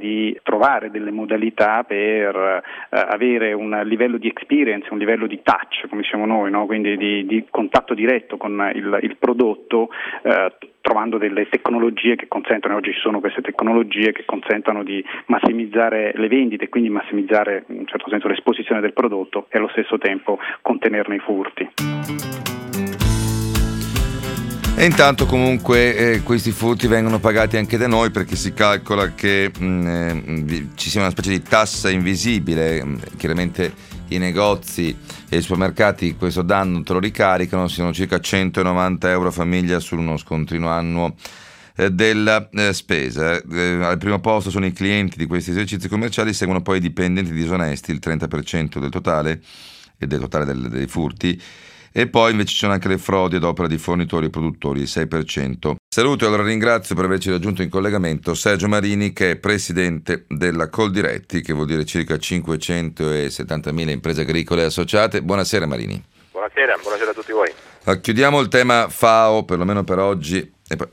Speaker 8: trovare delle modalità per eh, avere un livello di experience, un livello di touch, come diciamo noi, no? Quindi di, di contatto diretto con il, il prodotto, eh, trovando delle tecnologie che consentono, oggi ci sono queste tecnologie che consentono di massimizzare le vendite e quindi massimizzare in un certo senso l'esposizione del prodotto e allo stesso tempo contenerne i furti.
Speaker 2: E intanto comunque eh, questi furti vengono pagati anche da noi, perché si calcola che mh, eh, ci sia una specie di tassa invisibile. Mh, chiaramente i negozi e i supermercati questo danno te lo ricaricano, siano circa centonovanta euro a famiglia su uno scontrino annuo eh, della eh, spesa. Eh, al primo posto sono i clienti di questi esercizi commerciali, seguono poi i dipendenti disonesti, il trenta per cento del totale e del totale del, dei furti. E poi invece ci sono anche le frodi ad opera di fornitori e produttori, il sei per cento. Saluto e allora ringrazio per averci raggiunto in collegamento Sergio Marini, che è presidente della Coldiretti, che vuol dire circa cinquecentosettantamila imprese agricole associate. Buonasera Marini.
Speaker 10: Buonasera, buonasera a tutti voi.
Speaker 2: Allora, chiudiamo il tema F A O, perlomeno per oggi.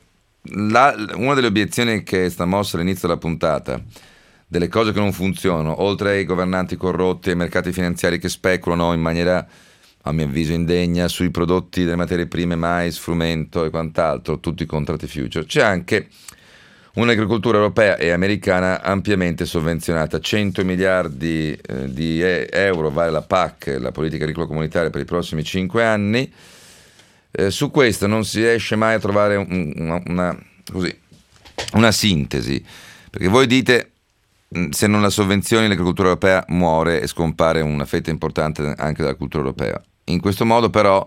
Speaker 2: La, una delle obiezioni che è stata mossa all'inizio della puntata, delle cose che non funzionano, oltre ai governanti corrotti e ai mercati finanziari che speculano in maniera, a mio avviso, indegna sui prodotti delle materie prime, mais, frumento e quant'altro, tutti i contratti future, c'è anche un'agricoltura europea e americana ampiamente sovvenzionata. cento miliardi eh, di euro vale la P A C, la politica agricola comunitaria, per i prossimi cinque anni. Eh, su questo non si riesce mai a trovare un, una, una, così, una sintesi, perché voi dite se non la sovvenzioni l'agricoltura europea muore e scompare una fetta importante anche della cultura europea. In questo modo però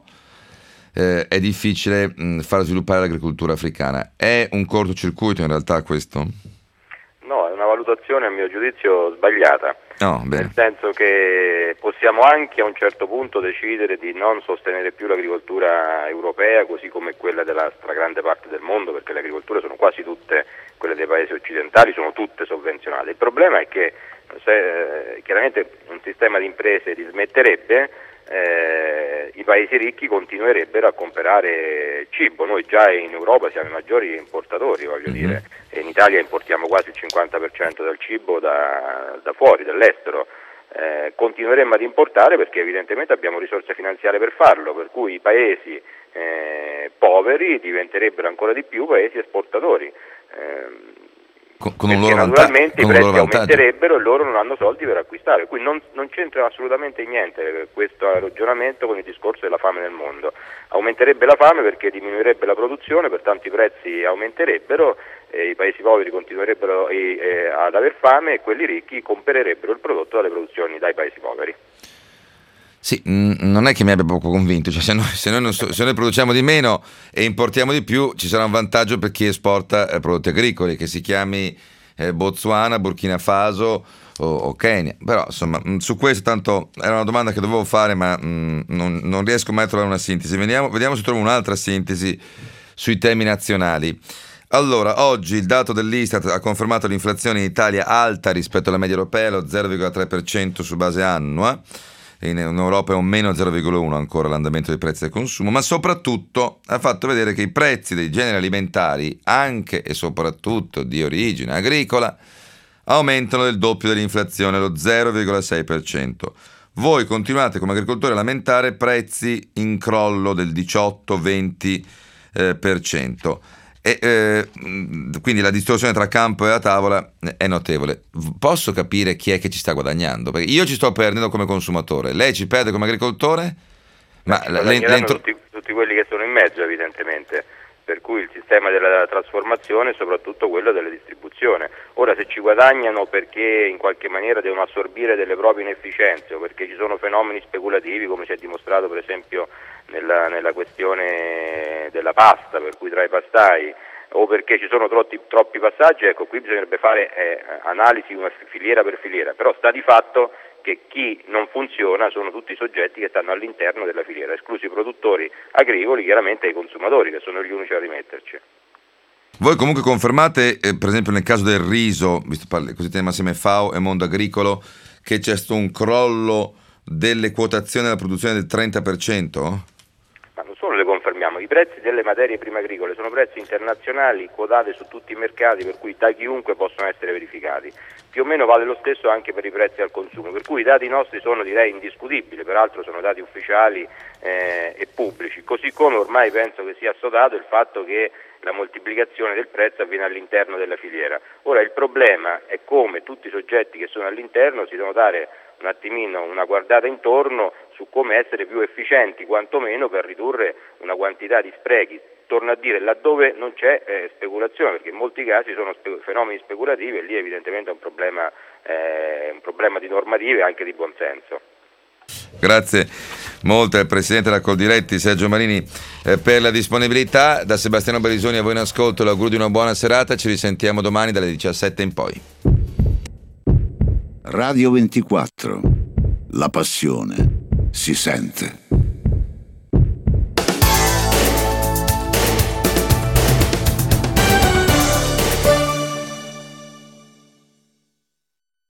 Speaker 2: eh, è difficile mh, far sviluppare l'agricoltura africana. È un cortocircuito in realtà questo?
Speaker 10: No, è una valutazione a mio giudizio sbagliata.
Speaker 2: No, bene.
Speaker 10: Nel senso che possiamo anche a un certo punto decidere di non sostenere più l'agricoltura europea così come quella della stragrande parte del mondo, perché le agricolture sono quasi tutte, quelle dei paesi occidentali sono tutte sovvenzionate. Il problema è che se, eh, chiaramente un sistema di imprese dismetterebbe, eh, i paesi ricchi continuerebbero a comprare cibo. Noi già in Europa siamo i maggiori importatori, voglio mm-hmm. dire, e in Italia importiamo quasi il cinquanta per cento del cibo da, da fuori, dall'estero. Eh, continueremmo ad importare perché evidentemente abbiamo risorse finanziarie per farlo, per cui i paesi eh, poveri diventerebbero ancora di più paesi esportatori. Eh,
Speaker 2: Con, con un loro
Speaker 10: naturalmente
Speaker 2: vanta-
Speaker 10: i prezzi aumenterebbero e loro non hanno soldi per acquistare, quindi non, non c'entra assolutamente niente questo ragionamento con il discorso della fame nel mondo. Aumenterebbe la fame perché diminuirebbe la produzione, pertanto i prezzi aumenterebbero, e i paesi poveri continuerebbero e, e, ad aver fame e quelli ricchi comprerebbero il prodotto dalle produzioni dai paesi poveri.
Speaker 2: Sì, mh, non è che mi abbia poco convinto, cioè, se, noi, se, noi non so, se noi produciamo di meno e importiamo di più ci sarà un vantaggio per chi esporta eh, prodotti agricoli, che si chiami eh, Botswana, Burkina Faso o, o Kenya. Però insomma mh, su questo tanto era una domanda che dovevo fare, ma mh, non, non riesco mai a trovare una sintesi. Vediamo, vediamo se trovo un'altra sintesi sui temi nazionali. Allora, oggi il dato dell'Istat ha confermato l'inflazione in Italia alta rispetto alla media europea, lo zero virgola tre per cento su base annua. In Europa è un meno zero virgola uno ancora l'andamento dei prezzi del consumo, ma soprattutto ha fatto vedere che i prezzi dei generi alimentari, anche e soprattutto di origine agricola, aumentano del doppio dell'inflazione, lo zero virgola sei per cento. Voi continuate come agricoltori a lamentare prezzi in crollo del diciotto venti per cento. E, eh, quindi la distorsione tra campo e la tavola è notevole. Posso capire chi è che ci sta guadagnando? Perché io ci sto perdendo come consumatore, lei ci perde come agricoltore? Ma
Speaker 10: le, le intro... tutti, tutti quelli che sono in mezzo, evidentemente, per cui il sistema della trasformazione è soprattutto quello della distribuzione. Ora, se ci guadagnano perché in qualche maniera devono assorbire delle proprie inefficienze o perché ci sono fenomeni speculativi, come si è dimostrato per esempio nella, nella questione della pasta, per cui tra i pastai, o perché ci sono troppi, troppi passaggi, ecco, qui bisognerebbe fare eh, analisi una filiera per filiera, però sta di fatto che chi non funziona sono tutti i soggetti che stanno all'interno della filiera, esclusi i produttori agricoli, chiaramente i consumatori, che sono gli unici a rimetterci.
Speaker 2: Voi comunque confermate, eh, per esempio nel caso del riso, visto parli, così teniamo assieme F A O e Mondo Agricolo, che c'è stato un crollo delle quotazioni della produzione del trenta per cento?
Speaker 10: Ma non solo le confermiamo, i prezzi delle materie prime agricole sono prezzi internazionali quotate su tutti i mercati, per cui da chiunque possono essere verificati. Più o meno vale lo stesso anche per i prezzi al consumo, per cui i dati nostri sono, direi, indiscutibili, peraltro sono dati ufficiali eh, e pubblici, così come ormai penso che sia assodato il fatto che la moltiplicazione del prezzo avviene all'interno della filiera. Ora il problema è come tutti i soggetti che sono all'interno si devono dare un attimino una guardata intorno su come essere più efficienti, quantomeno per ridurre una quantità di sprechi. Torno a dire, laddove non c'è eh, speculazione, perché in molti casi sono spe- fenomeni speculativi e lì evidentemente è un problema, eh, un problema di normative e anche di buonsenso.
Speaker 2: Grazie molto al Presidente della Coldiretti, Sergio Marini, eh, per la disponibilità. Da Sebastiano Barisoni a voi in ascolto l'augurio di una buona serata, ci risentiamo domani dalle diciassette in poi.
Speaker 1: Radio ventiquattro, la passione si sente.